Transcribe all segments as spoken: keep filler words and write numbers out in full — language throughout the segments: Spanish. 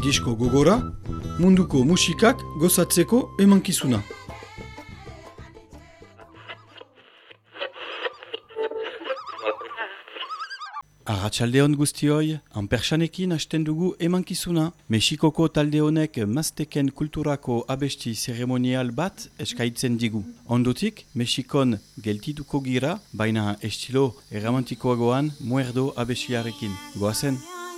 disko gogora, munduko musikak gozatzeko emankizuna. Arratsaldeon guztioi, Anpersanekin hasten dugu emankizuna. Mexikoko talde honek Mazteken kulturako abesti zeremonial bat eskaitzen digu. Ondotik, Mexikon geltituko gira, baina estilo erramantikoagoan muerdo abestiarekin. Goazen!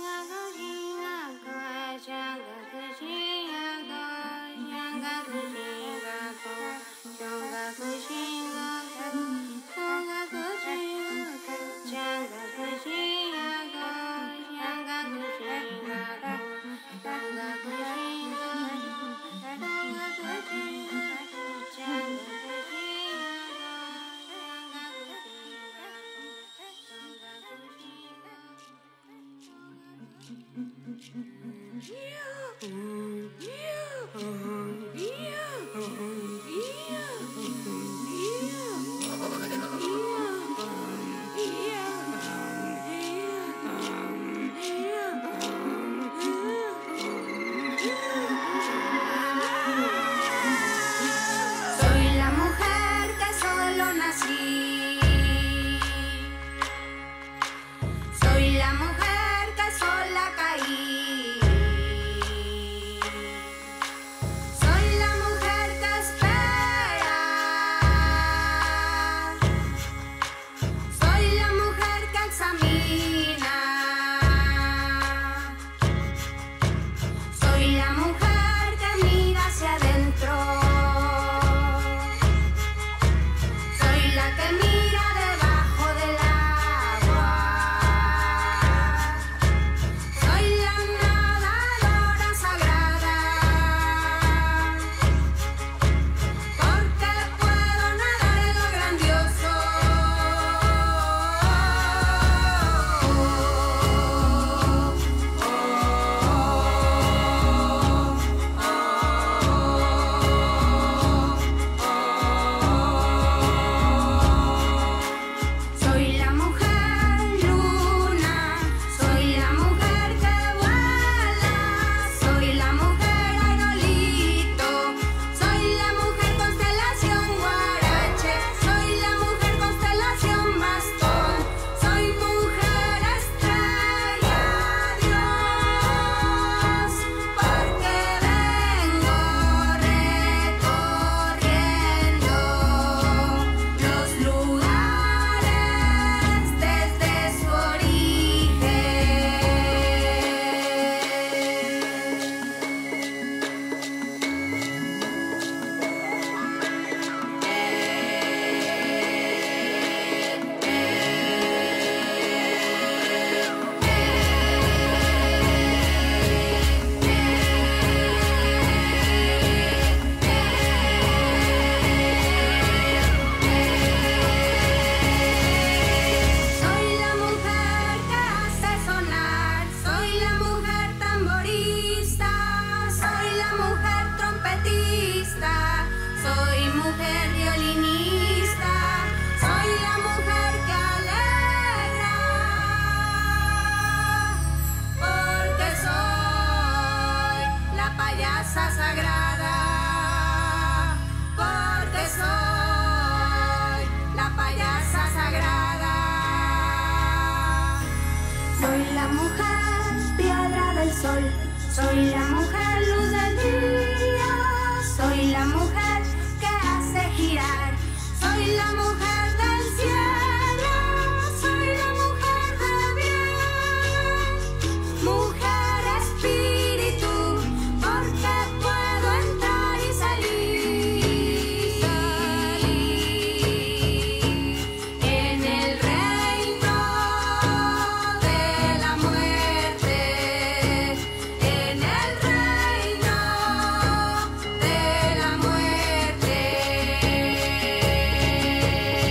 Soy la mujer luz del día, soy la mujer que hace girar, soy la mujer del cielo, soy la mujer de bien, mujer espíritu, porque puedo entrar y salir, en el reino de la muerte. En el reino de la muerte.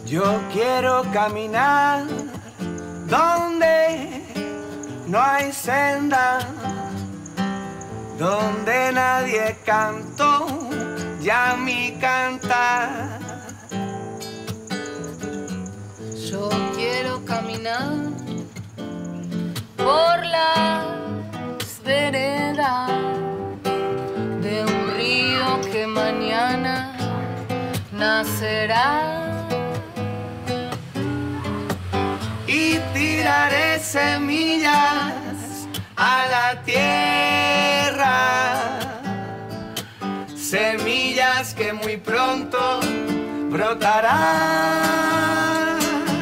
Yo quiero caminar donde no hay senda, donde nadie cantó ya mi cantar. Yo quiero caminar por las veredas de un río que mañana nacerá. Y tiraré semillas a la tierra, semillas que muy pronto brotarán.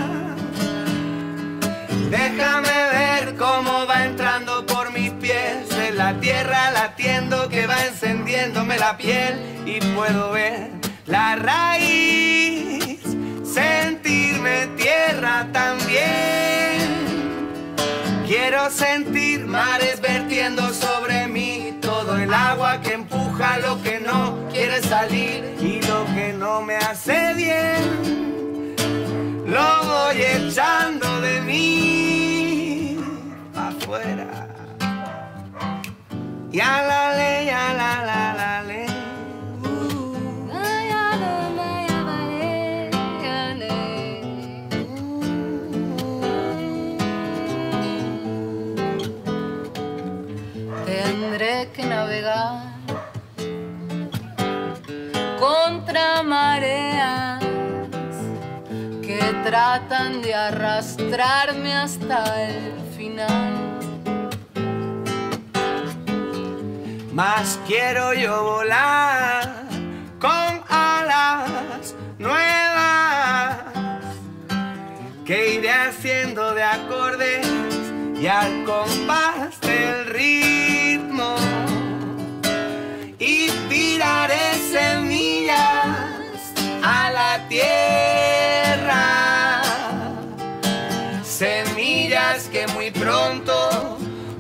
Déjame ver cómo va entrando por mis pies en la tierra, latiendo que va encendiéndome la piel, y puedo ver la raíz, sentirme tierra también. Quiero sentir mares vertiendo sobre mí, todo el agua que empuja lo que no quiere salir y lo que no me hace bien, lo voy echando de mí afuera. Ya la ley, ya la la la ley. Tendré que navegar contra mareas que tratan de arrastrarme hasta el final. Más quiero yo volar con alas nuevas que iré haciendo de acordes y al compás del ritmo, y tiraré semillas a la tierra, semillas que muy pronto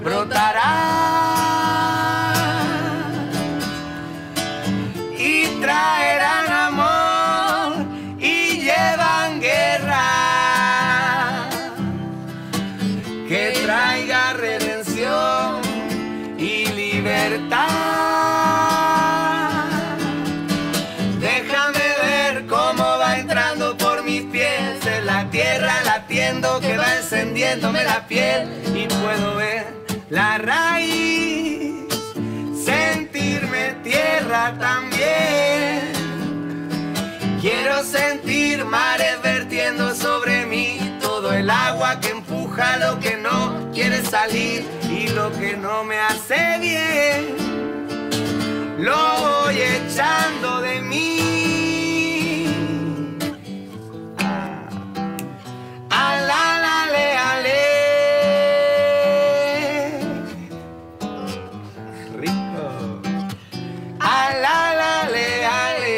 brotarán y traerán amor y llevan guerra, que traiga redención y libertad. Déjame ver cómo va entrando por mis pies en la tierra, latiendo que va encendiéndome la piel, y puedo ver la raíz, sentirme tierra también. Quiero sentir mares vertiendo sobre mí, todo el agua que empuja lo que no quiere salir y lo que no me hace bien, lo voy echando de mí. Ah, ah, la, la, le, ale. Rico. Ah, la, la, le, ale.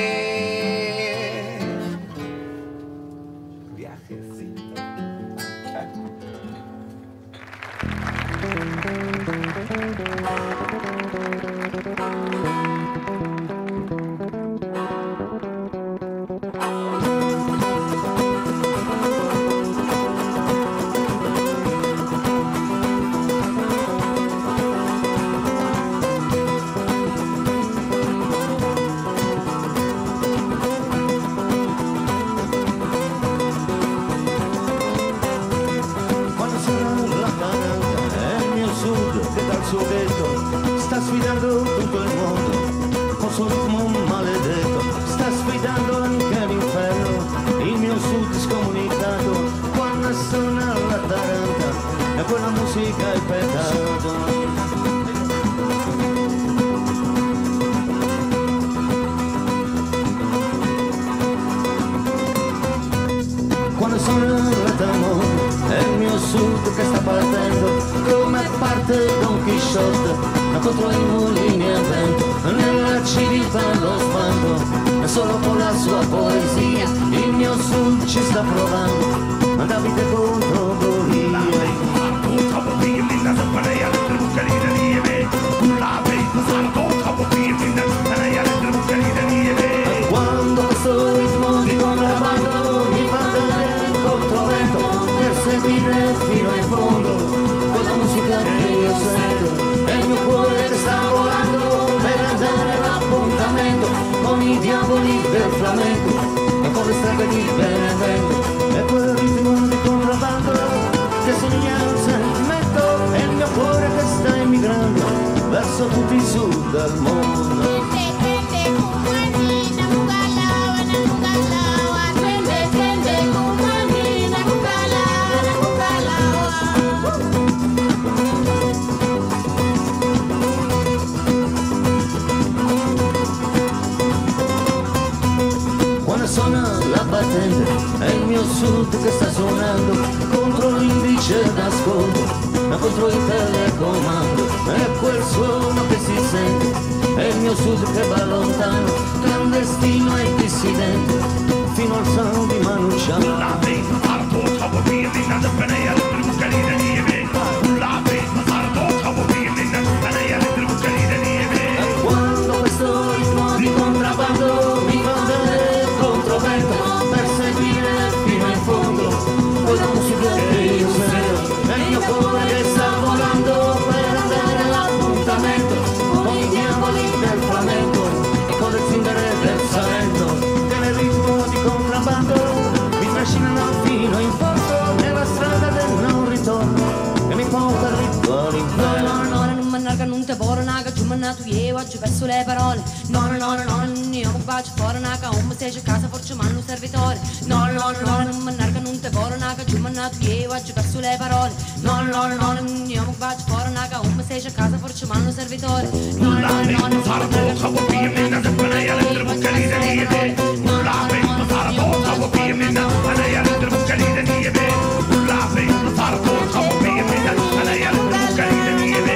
Sta sfidando tutto il mondo con suo ritmo maledetto, sta sfidando anche l'inferno, il mio sud scomunicato. Quando suona la taranta e quella musica è peccato. Quando suona la tambora è il mio sud che sta partendo, come parte Don Chisciotte contro i mulini a vento, nella civiltà lo sbando, e solo con la sua poesia il mio sud ci sta provando. Ma Davide contro Golia, quando questo ritmo di contrabbando diavoli del flamenco, con le strade di Benevento, e quel ritmo di contrabbando che sogna un sentimento, e il mio cuore che sta emigrando verso tutti i sud del mondo. Suona la battente, è il mio sud che sta suonando contro l'indice d'ascolto, ma contro il telecomando. È quel suono che si sente, è il mio sud che va lontano, clandestino e dissidente, fino al suono di Manu Chao. Quando questo ritmo di contrabbando mi fa vedere per seguire fino in fondo quella musica che io sento, è il mio cuore che sta volando per andare all'appuntamento con i diavoli del flamenco e con le zingare del Salento, che nel ritmo di contrabbando mi trascinano fino in fondo nella strada del non ritorno che mi porta al ritmo all'inferno. Non te vorrei naga, tu manna tu io oggi verso le parole. No no no no no, io mi bacio fuori naga, un sei a casa forse manno un servitore. No no no no, non manarga non te vorrei naga, tu manna tu io oggi verso le parole. No no no no, io mi bacio fuori naga, un sei a casa forse manno un servitore. No no no no, non farò come via minna, se me ne alle bucali de nieve. Non la vedo farò come via minna, me ne alle bucali de nieve. Non la vedo farò come via minna, me ne alle bucali de nieve.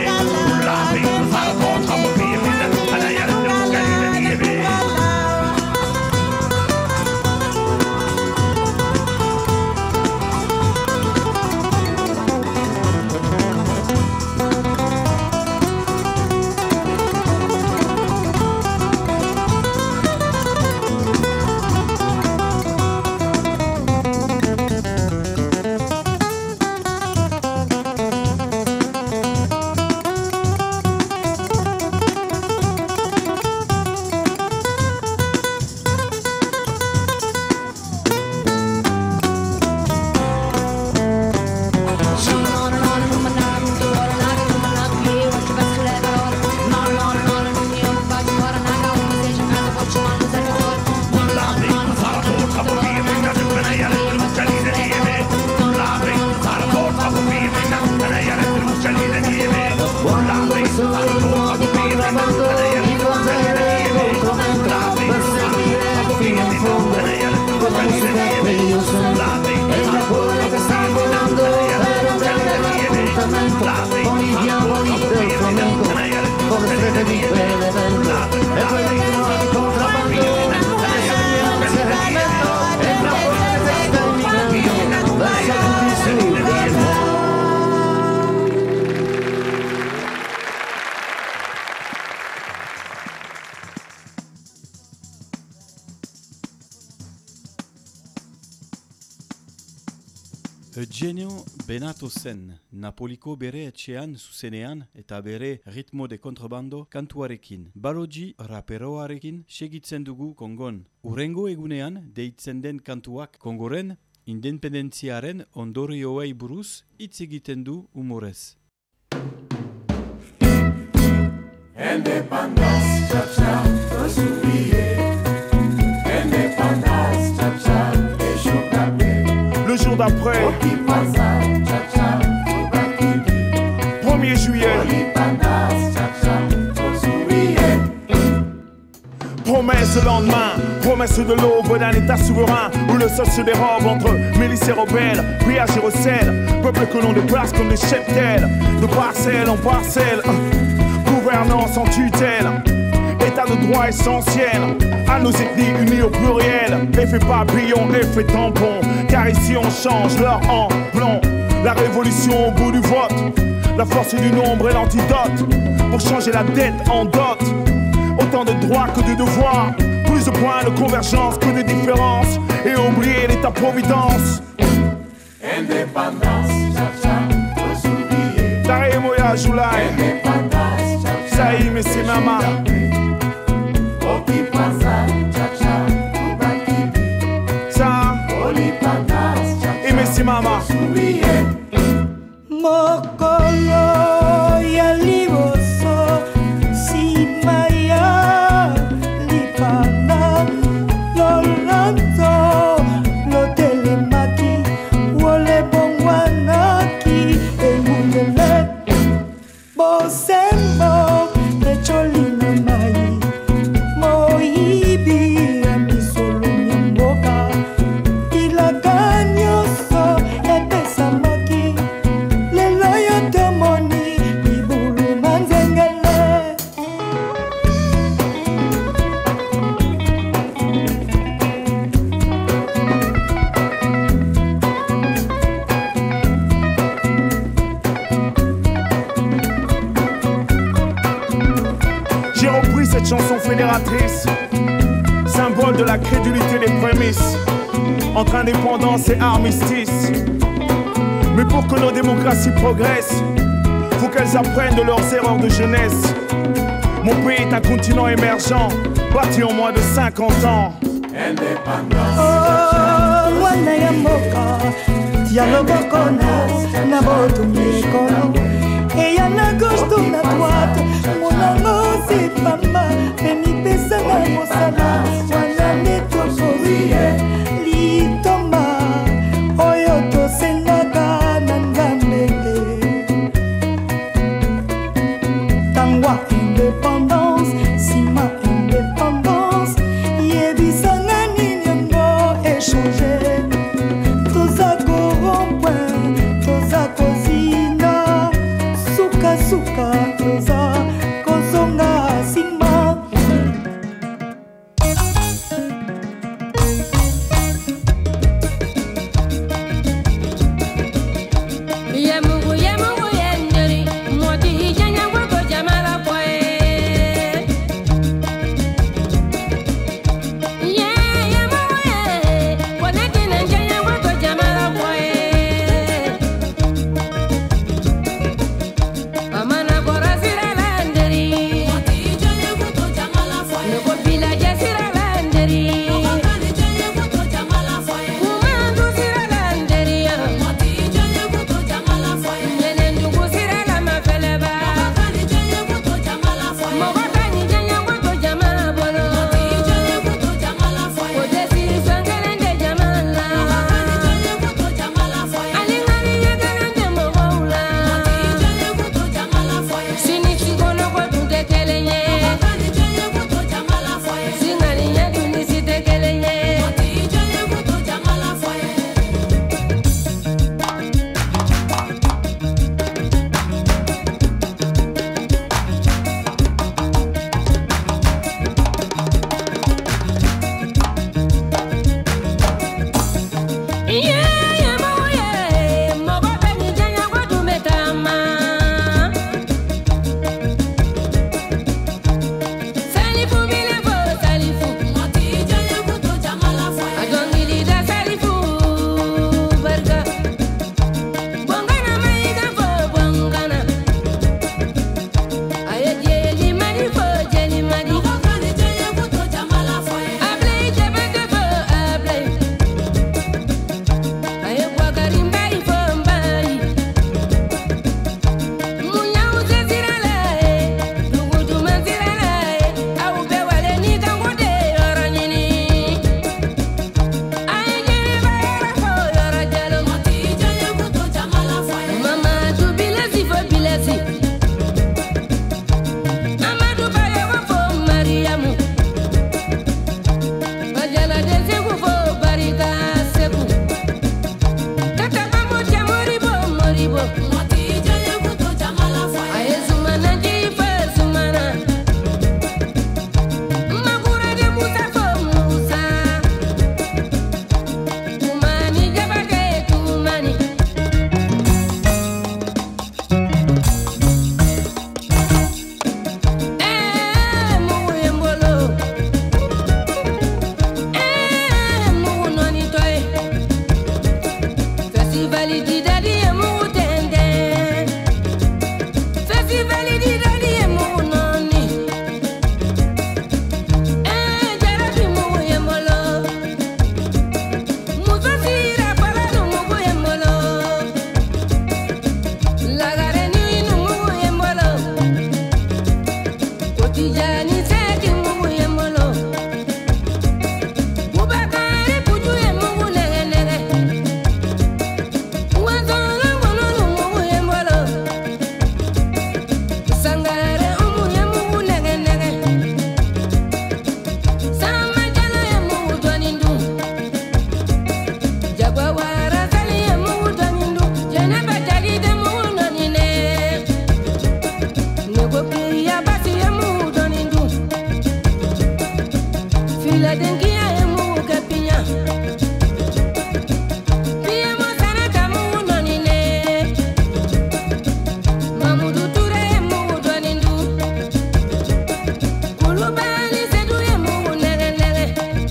Eugenio Benato zen, Napoliko bere etxean zuzenean eta bere ritmo de kontrabando kantuarekin. Balogi raperoarekin segitzen dugu Kongon. Urrengo egunean deitzen den kantuak Kongoren independentziaren ondorioei buruz hitz egiten du humorez. Indépendance, tcha-tcha, oublié. Indépendance, tcha-tcha, les jours d'après. Le jour d'après, premier juillet, promesse le lendemain, promesse de l'aube d'un état souverain où le sol se dérobe entre milices et rebelles, pillage et recel, peuple que l'on déplace comme des cheptels, de parcelle en parcelle, gouvernance en tutelle. État de droit essentiel à nos ethnies unies au pluriel. Effet papillon, effet tampon, car ici on change l'heure en plomb. La révolution au bout du vote, la force du nombre est l'antidote pour changer la dette en dot. Autant de droits que de devoirs, plus de points de convergence que de différences, et oublier l'état-providence. Indépendance, cha-cha, faut s'oublier. Tare moya Julai, Indépendance, cha-cha, Saïm et Semama. Opi pasa, cha-cha. Merci mama. Mokolo ya liboso simaya lipanda lolando lotelemaki wole bongwanaki emundele bosembo echolina mai moyibi ya misolo nyamboka ilaka nyonso epesamaki lelo yo tomoni libulu manzengele. J'ai repris cette chanson fédératrice, symbole de la crédulité des prémices entre indépendance et armistice. Mais pour que nos démocraties progressent, faut qu'elles apprennent de leurs erreurs de jeunesse. Mon pays est un continent émergent, bâti en moins de cinquante ans. Oh, mwana ya mboka tia loboko na na botumbi kono eya na gauche to na droite monango sipamba pemipesa na mosala wana nde tokozie litomba oyo tosengaka na nzambe tangwa indépendance sima indépendance yebisanga nini yango échanger toza korompoint toza kozinga sukasuka toza kozonga nsima Ila dengia emu kapinya Pia mosana kamu nonine Mamudu ture emu donindu Kulubali sedu emu nere nere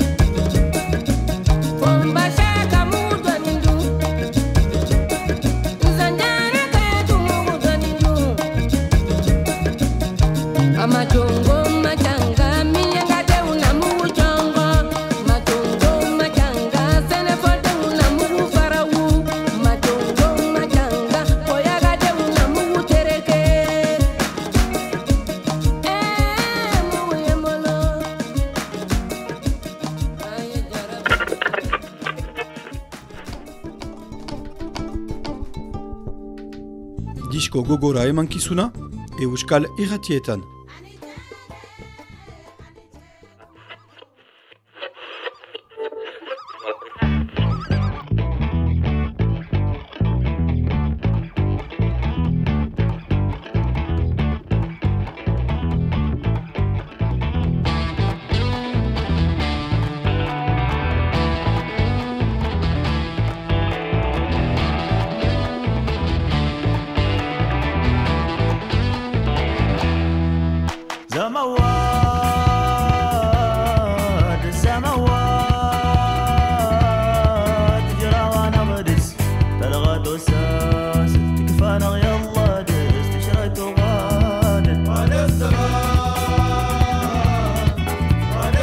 Bombasha kamu donindu Zanjana kaya mu donindu Amajongo machanga minyanga te unamu jongo Majongo machanga sene fote unamu farawu Majongo machanga koyaga te unamu tereke Eh mu yemolo Aye jarab Disko gogora emankizuna, Euskal Irratietan. زمواد زمواد جراوانا بدس تلغى دوساس تكفانا يلا دس تشريت وغادت وعلى الزمان وعلى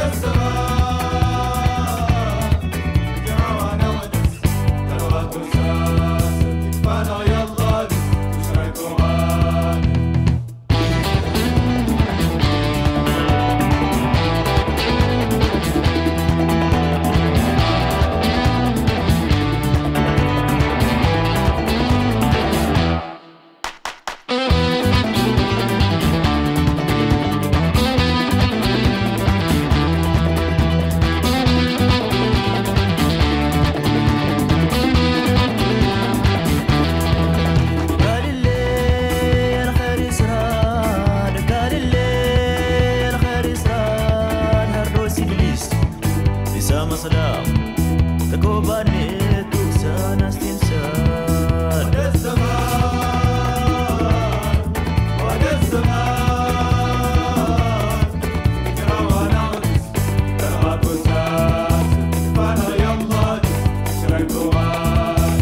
الزمان جراوانا ودس تلغى دوساس تكفانا يلا دس تشريت وغادت قال الليل خير يسران قال الليل خير يسران هردوس إبليس لسا مصدام تكوباني توكسان استنسان وعلى الزمان وعلى الزمان جراوانا ودس تلغى دوساس تكفانا يلا دس تشريت وغادت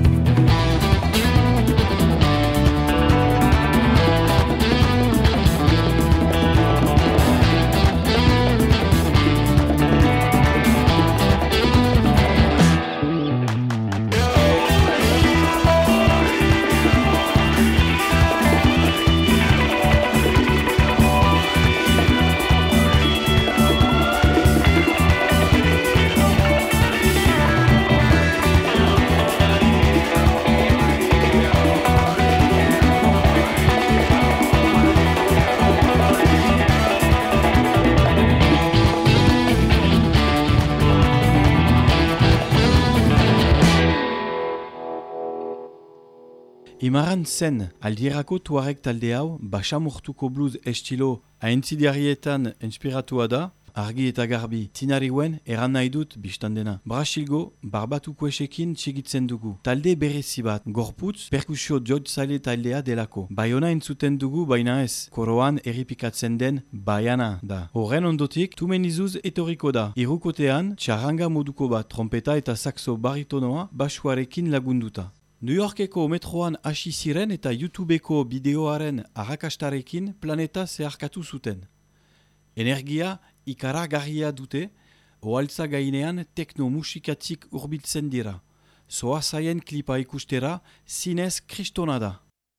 Imaran zen, aldierako tuareg talde hau, basamortuko blues estilo aintzidiarietan inspiratua da, argi eta garbi, tinariwen eran nahi dut biztandena. Brasilgo, barbatuko esekin txigitzen dugu. Talde berezi bat, gorputz, perkusio jotzaile taldea delako. Baiona entzuten dugu baina ez, koroan erripikatzen den baiana da. Horren ondotik, tumenizuz etoriko da. Irukotean, txaranga moduko bat, trompeta eta saxo baritonoa basuarekin lagunduta. New Yorkeko metroan hasi ziren eta YouTubeko bideoaren arrakastarekin planeta zeharkatu zuten. Energia ikaragarria dute, ohaltza gainean tekno musikatik hurbiltzen dira. Soa zaien klipa ikustera, zinez kristona da.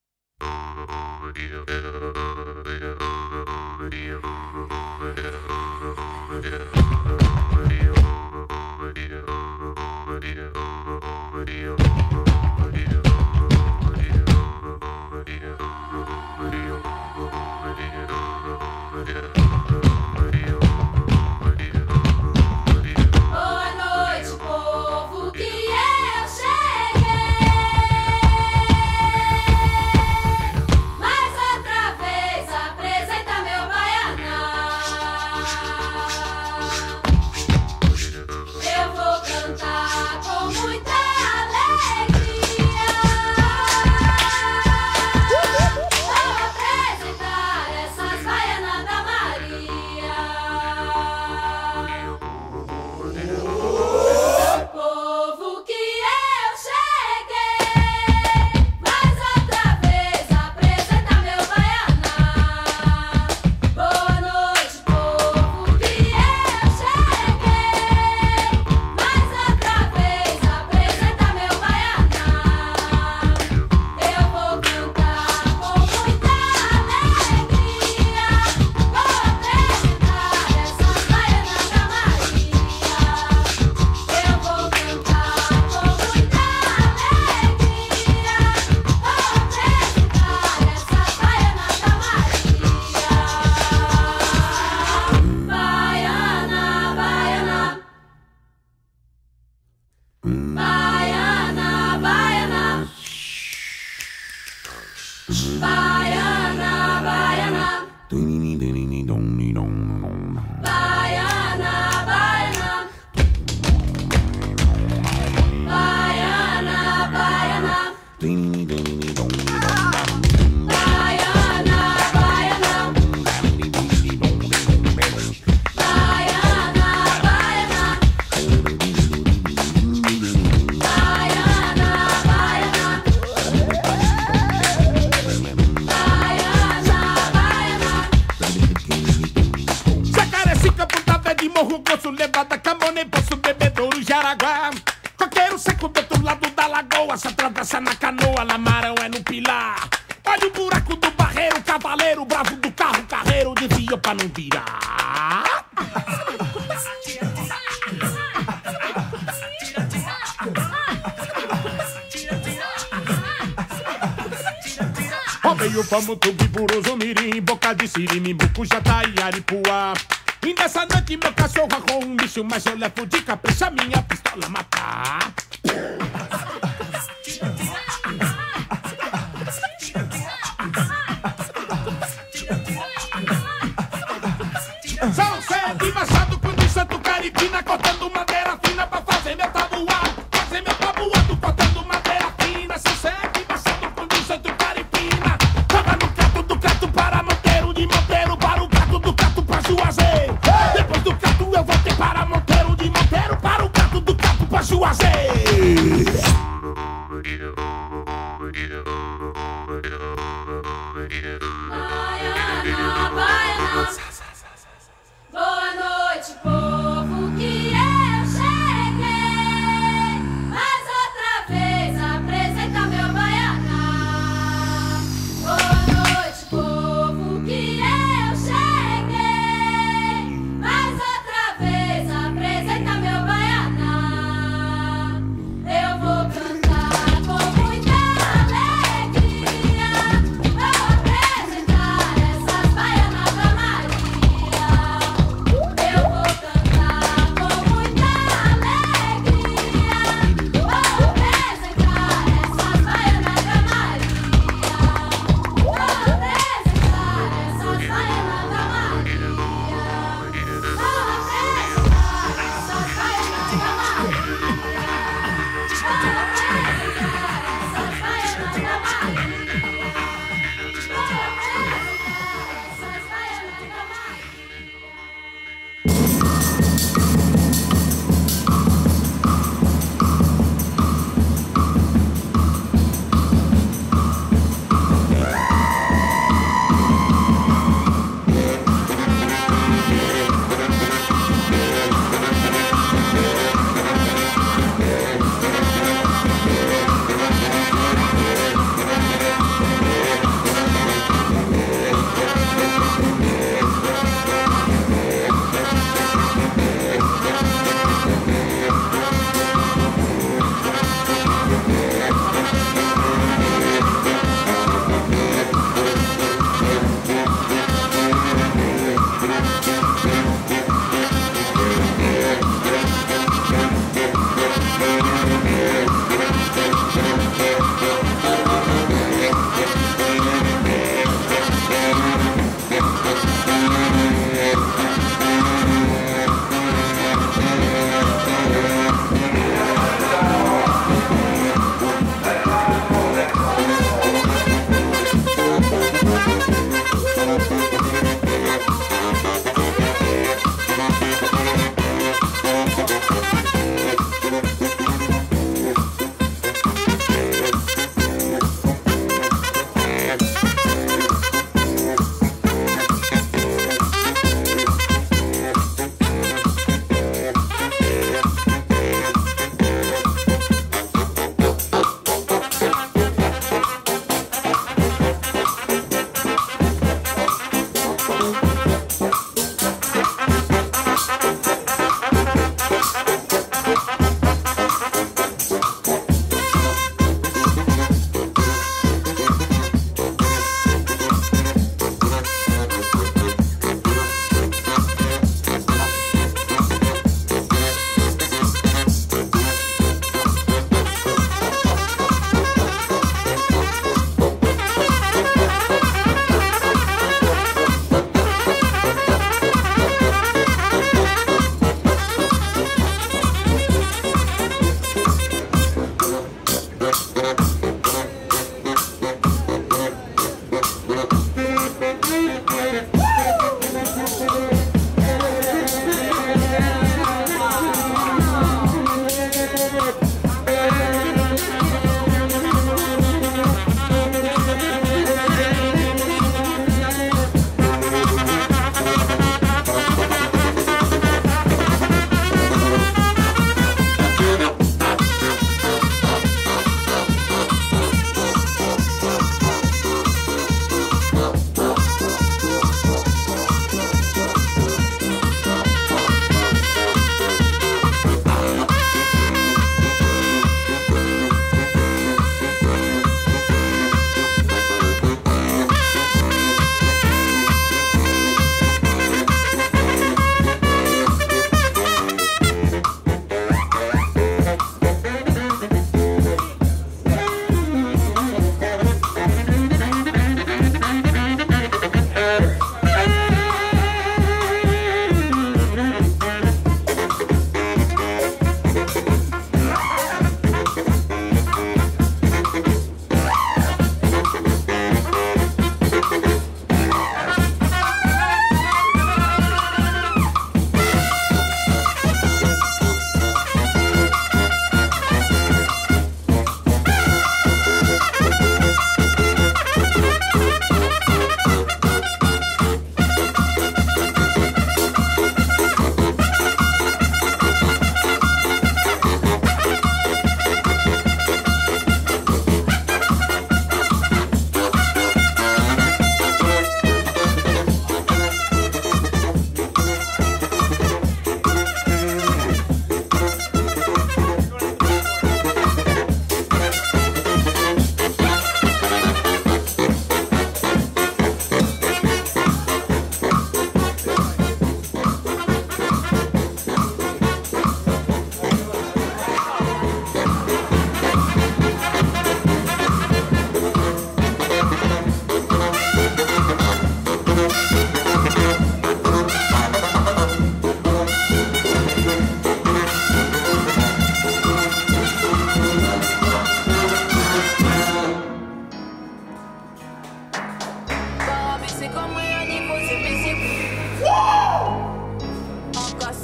Boa noite, povo, que eu cheguei. Mais outra vez apresenta meu baianão. Baiana, baiana. Baiana, baiana. Baiana, baiana. Morro Grosso, Levada, Camone, Poço, Bebedouro, Jaraguá. Coqueiro seco do outro lado da lagoa. Se atravessa na canoa, Lamarão é no pilar. Olha o buraco do barreiro, cavaleiro, bravo do carro, carreiro, desvia pra não virar. Rodeio, vamos, tubi, buroso, mirim, boca de siri, Bucujá, e Aripuá. E nessa noite meu cachorro arrou um bicho, mas eu levo de capricha minha pistola matar. São sete machado com de santo caripina, cortando madeira fina pra fazer meu tabuado. Fazer meu tabuado, cortando madeira fina. São sete machado com de santo caripina. Tava no cato do cato para Monteiro, de Monteiro para o cato do cato pra Juazeiro. Depois do cato eu voltei para Monteiro, de Monteiro para o cato do cato pra Juazeiro. Baiana, baiana. Boa noite, povo que é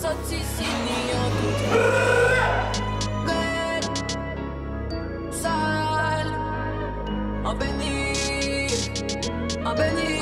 sorti signé en doute. Belle, sale, en béni, en béni.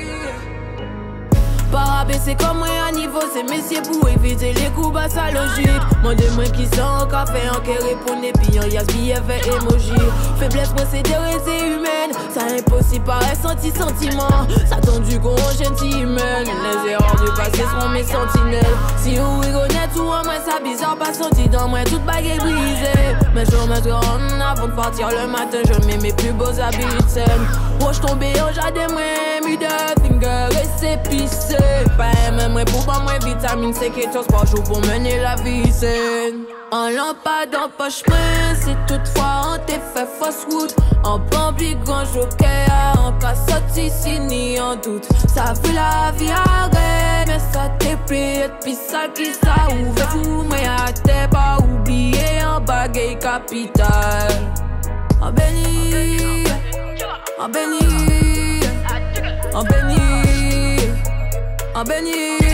Para baisser comme moi à niveau, c'est messieurs pour éviter les coups bas sa logique. Mon de moi qui sont en café, en qui répondent et puis en yas billet fait emoji. Faiblesse procédure c'est humaine, ça impossible paraît senti sentiment. Ça tendu qu'on gentil humaine, les erreurs du passé seront mes sentinelles. Si vous rigolez tout en moi, ça bizarre pas senti dans moi, toute bague est brisée. Mais je me rends avant de partir le matin, je mets mes plus beaux habits de scène. Roche tombé au jardin, moi, middle finger et c'est pissé. Pas même moi pour pas moins vitamine C quatorze par jour pour mener la vie saine. En lampade en poche main, si toutefois on t'est fait fausse route. En bambi grand joker, en cas sorti signé en doute. Ça fait la vie arrête, mais ça t'est pris et puis ça qui ça ouvre tout. Mais à t'es pas oublié en bagaille capitale. En béni, en béni, en béni. En béni,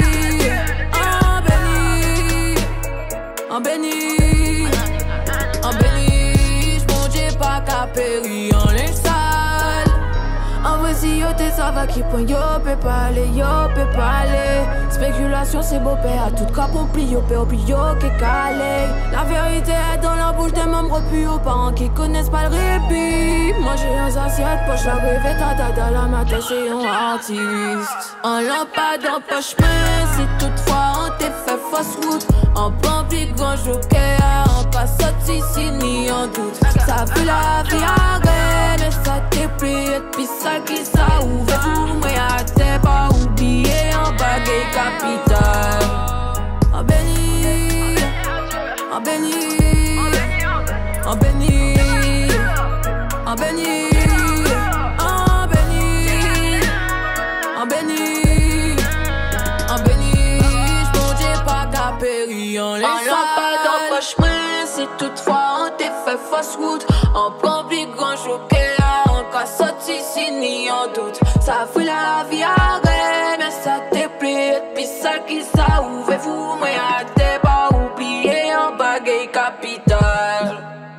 en béni, en béni, en béni, j'monge pas qu'à péri en les sales. En vrai si yo te ça va qui point yo peut pas aller, yo peut pas aller. Spéculation c'est beau père, à tout cas pour pli yo père puis yo qui calé. La vérité est dans la bouche des membres puis aux parents qui connaissent pas le répit. Manger un assiette poche la rêve ta dada la matin c'est un artiste. En lampade en poche main, si toutefois on t'est fait fausse route. En bambi grand joker, en pas sorti signé en doute. Ça fait la vie arrête, mais ça t'est pris et puis ça qui ça ouvre tout. Mais à t'es pas oublié en bagaille capitale. En béni, en béni, en béni, en béni, en béni, en béni, en béni, j'monge pas qu'à péri en les sales. En poche main, si toutefois on t'est fait fausse route. En bambi grand joker, en cas sorti signé en doute. Ça fait la vie arrête, mais ça t'est pris et puis ça qui ça ouvre vous. Mais à t'es pas oublié en bagaille capitale.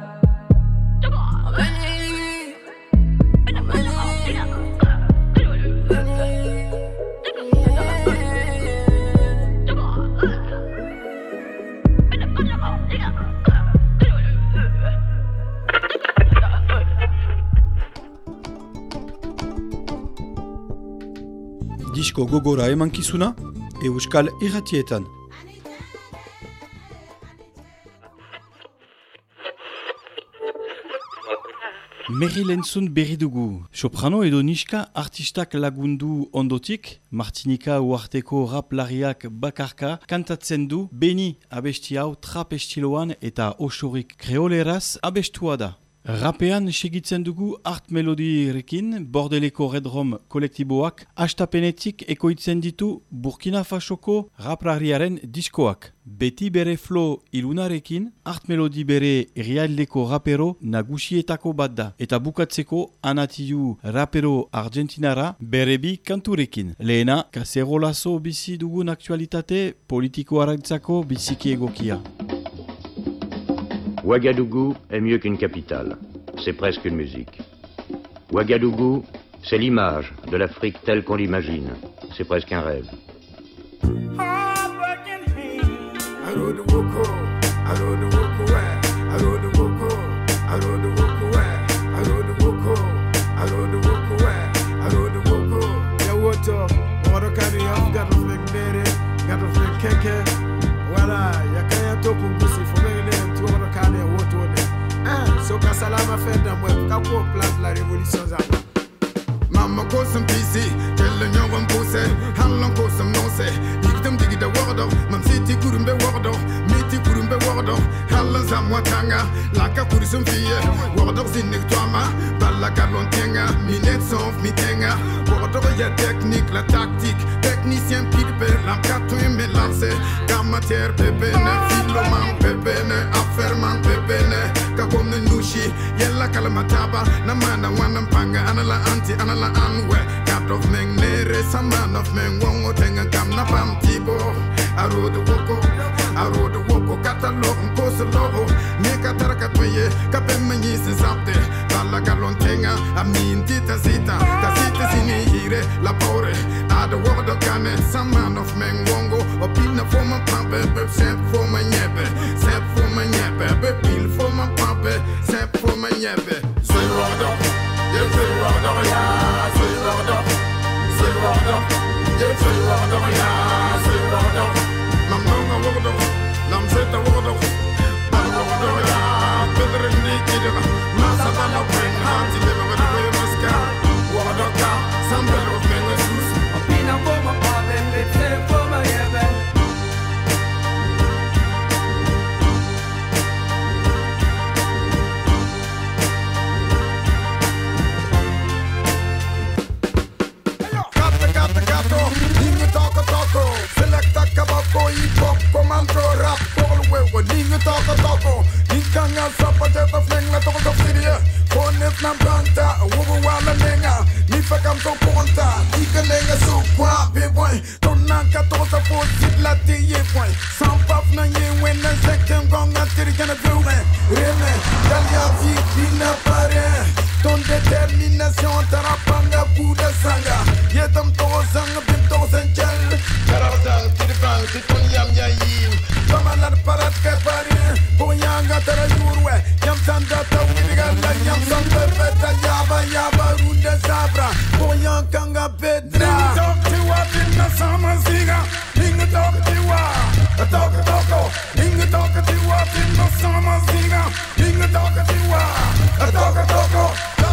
Disko gogora emankizuna, Euskal Irratietan. Merri Lentzun berri dugu. Soprano edo niska artistak lagundu ondotik, Martinika uarteko raplariak bakarka kantatzen du Beni abesti hau trap estiloan eta osorik kreoleraz abestua da. Rapean segitzen dugu art melodirekin, Bordeleko Redrom kolektiboak hastapenetik ekoitzen ditu Burkina Fasoko raplariaren diskoak. Beti bere flow ilunarekin, art melodi bere rialdeko rapero nagusietako bat da. Eta bukatzeko anatiu rapero argentinara bere bi kanturekin. Lehena, kaserolazo bizi dugun aktualitate politiko arantzako biziki egokia. Ouagadougou est mieux qu'une capitale, c'est presque une musique. Ouagadougou, c'est l'image de l'Afrique telle qu'on l'imagine, c'est presque un rêve. Voilà, y'a qu'un yato pour pousser, faut même tu vas le calmer au tour. Hein, so qu'à ça la m'a fait d'un moi, qu'à quoi place la révolution zama. Mama kosum pisi, kelle nyongom pose, halon kosum nose, yikdum digi da wardo, mam city kurumbe wardo, miti kurumbe wardo, halon zamwa tanga, laka kursum fiye, wardo zinik twama, balla galon tenga, minet sonf mitenga, wardo ya technique, la tactique, technicien pilpe, lam katu me lance, gamater pepene, filoman pepene, affairman pepene, kakomne nushi, yella kalamataba, namana wanam panga, anala anti, anala anwe, God of men nere, some man of men won't tenga kam na pam tibo, aro de woko, aro de woko, katalog, pose logo, ni kataraka tweye, kape manyi se zapte, bala galon tenga, amin tita zita, ta zita sini hire, la pore, ada wado kane, saman of men wongo, opina for my pampe, bep sep for my nyepe, sep for my nyepe, bep pil for my pampe, sep for my nyepe, soy wado, ye soy wado ya, soy wado, soy wado, ye soy wado ya, soy wado, nam nonga wado, nam zeta wado, bal wado ya, pedre ni kidera, masa bala wen, hanti leva wada we maska, wado ka, sambelo menga sus, opina for my pampe, bep sep for my nyepe. Ninguém toca, toco, selecta caboclo e poco manto rap por o huevo. Ninguém toca, toco, ninguém a sapateta flenga toco da firia. Pones na planta, uvo wala nenga, ni fa campo ponta, diga nenga su qua be boy. Tonna catorza foot la tie boy. Sans paf na ye when na second gong na tiri kana bume. Reme, dalia vi bina pare. Ton détermination tarapanga puda sanga. Yetam to sanga bim to senchel. Karazang tirfang titon yam yayin. Kamalar parat ke pari. Boyanga tarajurwe. Yam sanda ta winigala yam sanda beta yaba yaba runda sabra. Boyanga pedra. Ning tok tiwa binna sama ziga. Ning tok tiwa. Tok toko. Ning tok tiwa binna sama ziga. Ning tok tiwa. Tok toko.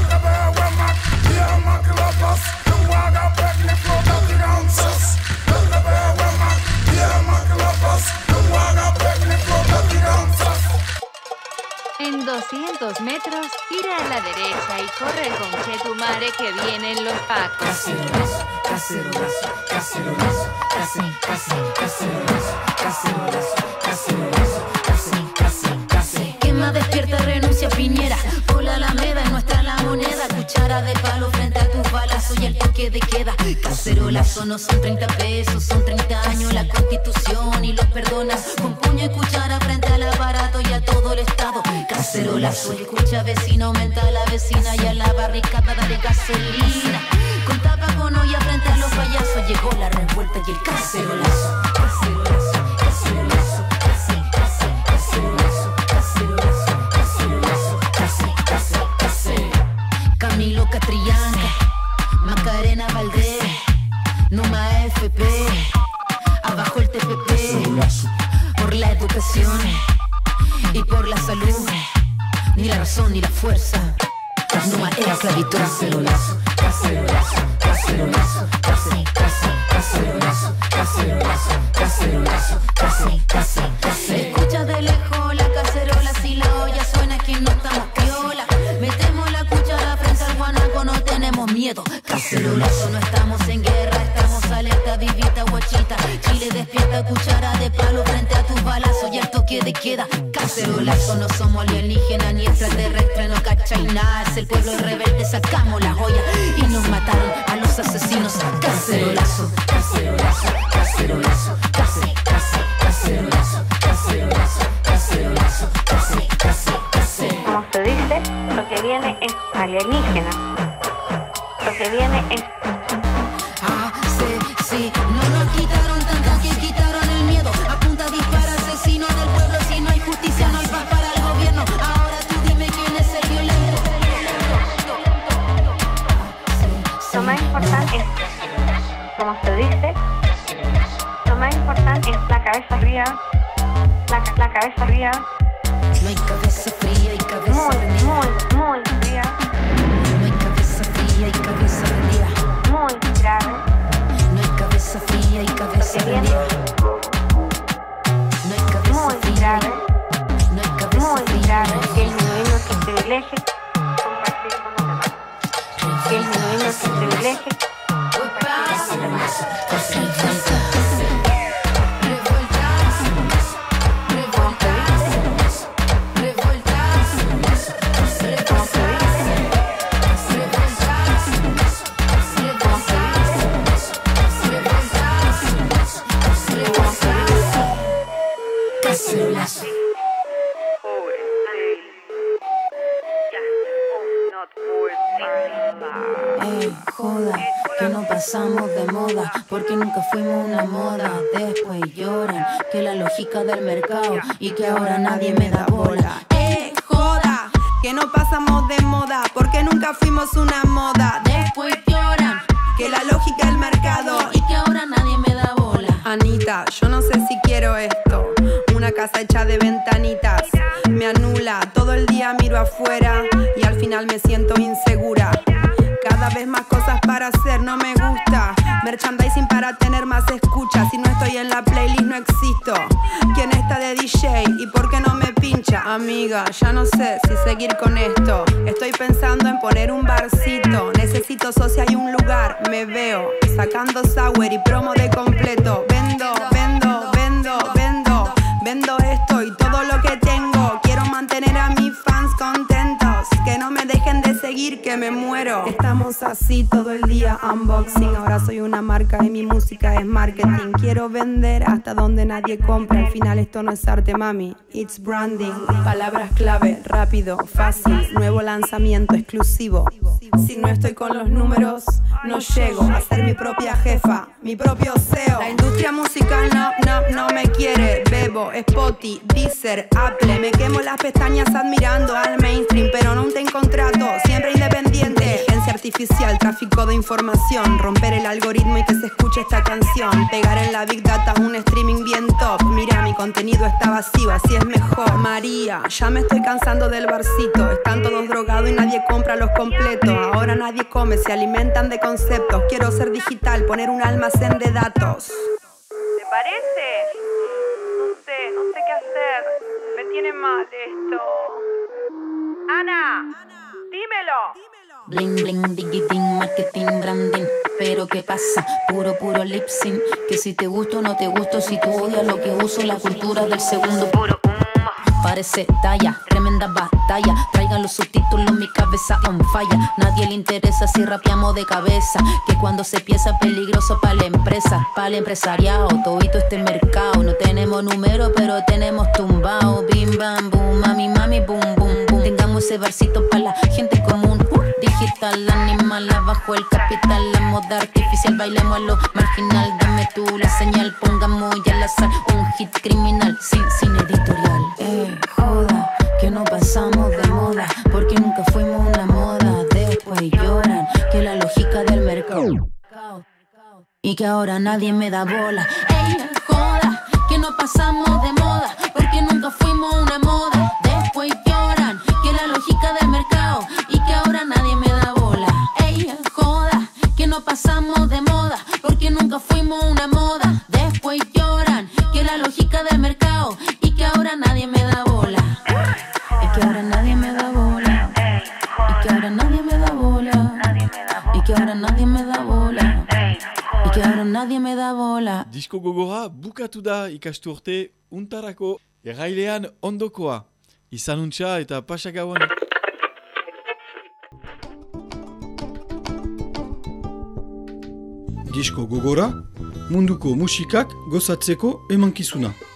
En doscientos metros, gira a la derecha y corre con Chetumare que vienen los pacos. Cacerolazo, cacerolazo, cacerolazo, casi, casi, cacerolazo, cacerolazo, cacerolazo, casi, casi, casi. Quema, despierta, renuncia Piñera. Hola Alameda, es nuestra la moneda. Cuchara de palo frente a tus balazos y el toque de queda. Cacerolazo no son treinta pesos, son treinta años la constitución y los perdonas. Con puño y cuchara frente al aparato y a todo el estado. Cacerolazo, escucha vecino, aumenta a la vecina y a la barricada dale gasolina. Con tapa con olla frente a los payasos llegó la revuelta y el cacerolazo. Cacerolazo, cacerolazo, casi, casi, cacerolazo, cacerolazo, cacerolazo, casi, casi, casi. Camilo Catrillanca, Macarena Valdés, Numa F P, abajo el T P P, por la educación y por la salud, ni la razón ni la fuerza, Numa era esclavitud. Cacerolazo, cacerolazo, cacerolazo, casi, casi, cacerolazo, cacerolazo, cacerolazo, casi, casi, casi. Escucha de lejos la cacerola, si la olla suena es que no estamos piola. Metemos la cuchara frente al guanaco, no tenemos miedo. Cacerolazo, no estamos en guerra, estamos alerta, vivita, guachita. Chile despierta, cuchara de palo frente a tus balazos y al toque de queda. Cacerolazo, no somos alienígenas ni extraterrestres, no cachai nada. Es el pueblo rebelde, sacamos la joya y nos mataron a los asesinos. Cacerolazo, cacerolazo, cacerolazo, casi, casi, cacerolazo, cacerolazo, cacerolazo, casi, casi, casi. Como se dice, lo que viene es alienígena. Lo que viene es... Ah, sí, sí, no nos quitaron tanto que quitaron el miedo. Apunta, dispara, asesino del pueblo. Si no hay justicia, no hay paz para el gobierno. Ahora tú dime quién es el violento. Lo más importante es, como se dice, lo más importante es la cabeza fría. La, la cabeza fría. No hay cabeza fría y cabeza muy, rendida. Muy, muy fría. No hay cabeza fría y cabeza rendida. Muy grave. No hay cabeza fría y cabeza rendida. No hay cabeza muy fría. Grave. No hay cabeza muy fría. grave que el genuino se privilegie compartir con los demás. Que el genuino se privilegie compartir con los demás. cacerolazo. Ey, joda, que no pasamos de moda, porque nunca fuimos una moda. Después lloran, que la lógica del mercado y que ahora nadie me da bola. Eh, joda, que no pasamos de moda, porque nunca fuimos una moda. Después lloran, que la lógica del mercado y que ahora nadie me da bola. Anita, yo no sé si quiero esto. Una casa hecha de ventanitas me anula, todo el día miro afuera y al final me siento insegura. Cada vez más cosas para hacer, no me gusta. Merchandising para tener más escuchas. Si no estoy en la playlist no existo. ¿Quién está de D J y por qué no me pincha? Amiga, ya no sé si seguir con esto. Estoy pensando en poner un barcito. Necesito socia y un lugar, me veo sacando sour y promo de completo. Vendo, vendo, vendo, vendo, vendo esto y todo lo que tengo. Quiero mantener a mis fans contentos, que no me dejen de seguir, que me muero. Estamos así todo el día unboxing. Ahora soy una marca y mi música es marketing. Quiero vender hasta donde nadie compra. Al final esto no es arte, mami, it's branding. Palabras clave, rápido, fácil. Nuevo lanzamiento exclusivo. Si no estoy con los números, no llego a ser mi propia jefa, mi propio C E O. La industria musical no, no, no me quiere. Bebo, Spotify, Deezer, Apple. Me quemo las pestañas admirando al mainstream, pero no tengo contrato, siempre independiente. Inteligencia artificial, tráfico de información, romper el algoritmo y que se escuche esta canción. Pegar en la Big Data un streaming bien top. Mira, mi contenido está vacío, así es mejor. María, ya me estoy cansando del barcito. Están todos drogados y nadie compra los completos. Ahora nadie come, se alimentan de conceptos. Quiero ser digital, poner un almacén de datos. ¿Te parece? No sé, no sé qué hacer. Me tiene mal esto. Ana, dímelo. Bling bling, digiting, marketing, branding. Pero qué pasa, puro puro lip sync. Que si te gusto o no te gusto, si tú odias lo que uso, la cultura del segundo puro. Parece talla, tremenda batalla. Traigan los subtítulos, mi cabeza on fire. Nadie le interesa si rapeamos de cabeza. Que cuando se piensa peligroso para la empresa, para el empresariado, todito este mercado. No tenemos número, pero tenemos tumbao. Bim bam boom, mami mami boom boom boom. Tengamos ese barcito para la gente común. uh, Digital, animal, abajo el capital. La moda artificial, bailemos a lo marginal. Dame tú la señal, pongamos ya al azar un hit criminal, sin, sin editorial. Eh, joda, que no pasamos de moda, porque nunca fuimos una moda. Después lloran, que la lógica del mercado y que ahora nadie me da bola. Ey, joda, que no pasamos de moda, porque nunca fuimos una moda. Después lloran, que la lógica del mercado y que ahora nadie me da bola. Ey, joda, que no pasamos de moda, porque nunca fuimos una moda. Después lloran, que la lógica del mercado y que ahora nadie me da bola. Y que ahora nadie me da bola. Y que ahora nadie me da bola. Y que ahora nadie me da bola. Y que ahora nadie me da bola. Disko gogora bukatu da ikasturte untarako errailean ondokoa. Izanuntza eta pasakabon. Disko gogora munduko musikak gozatzeko emankizuna.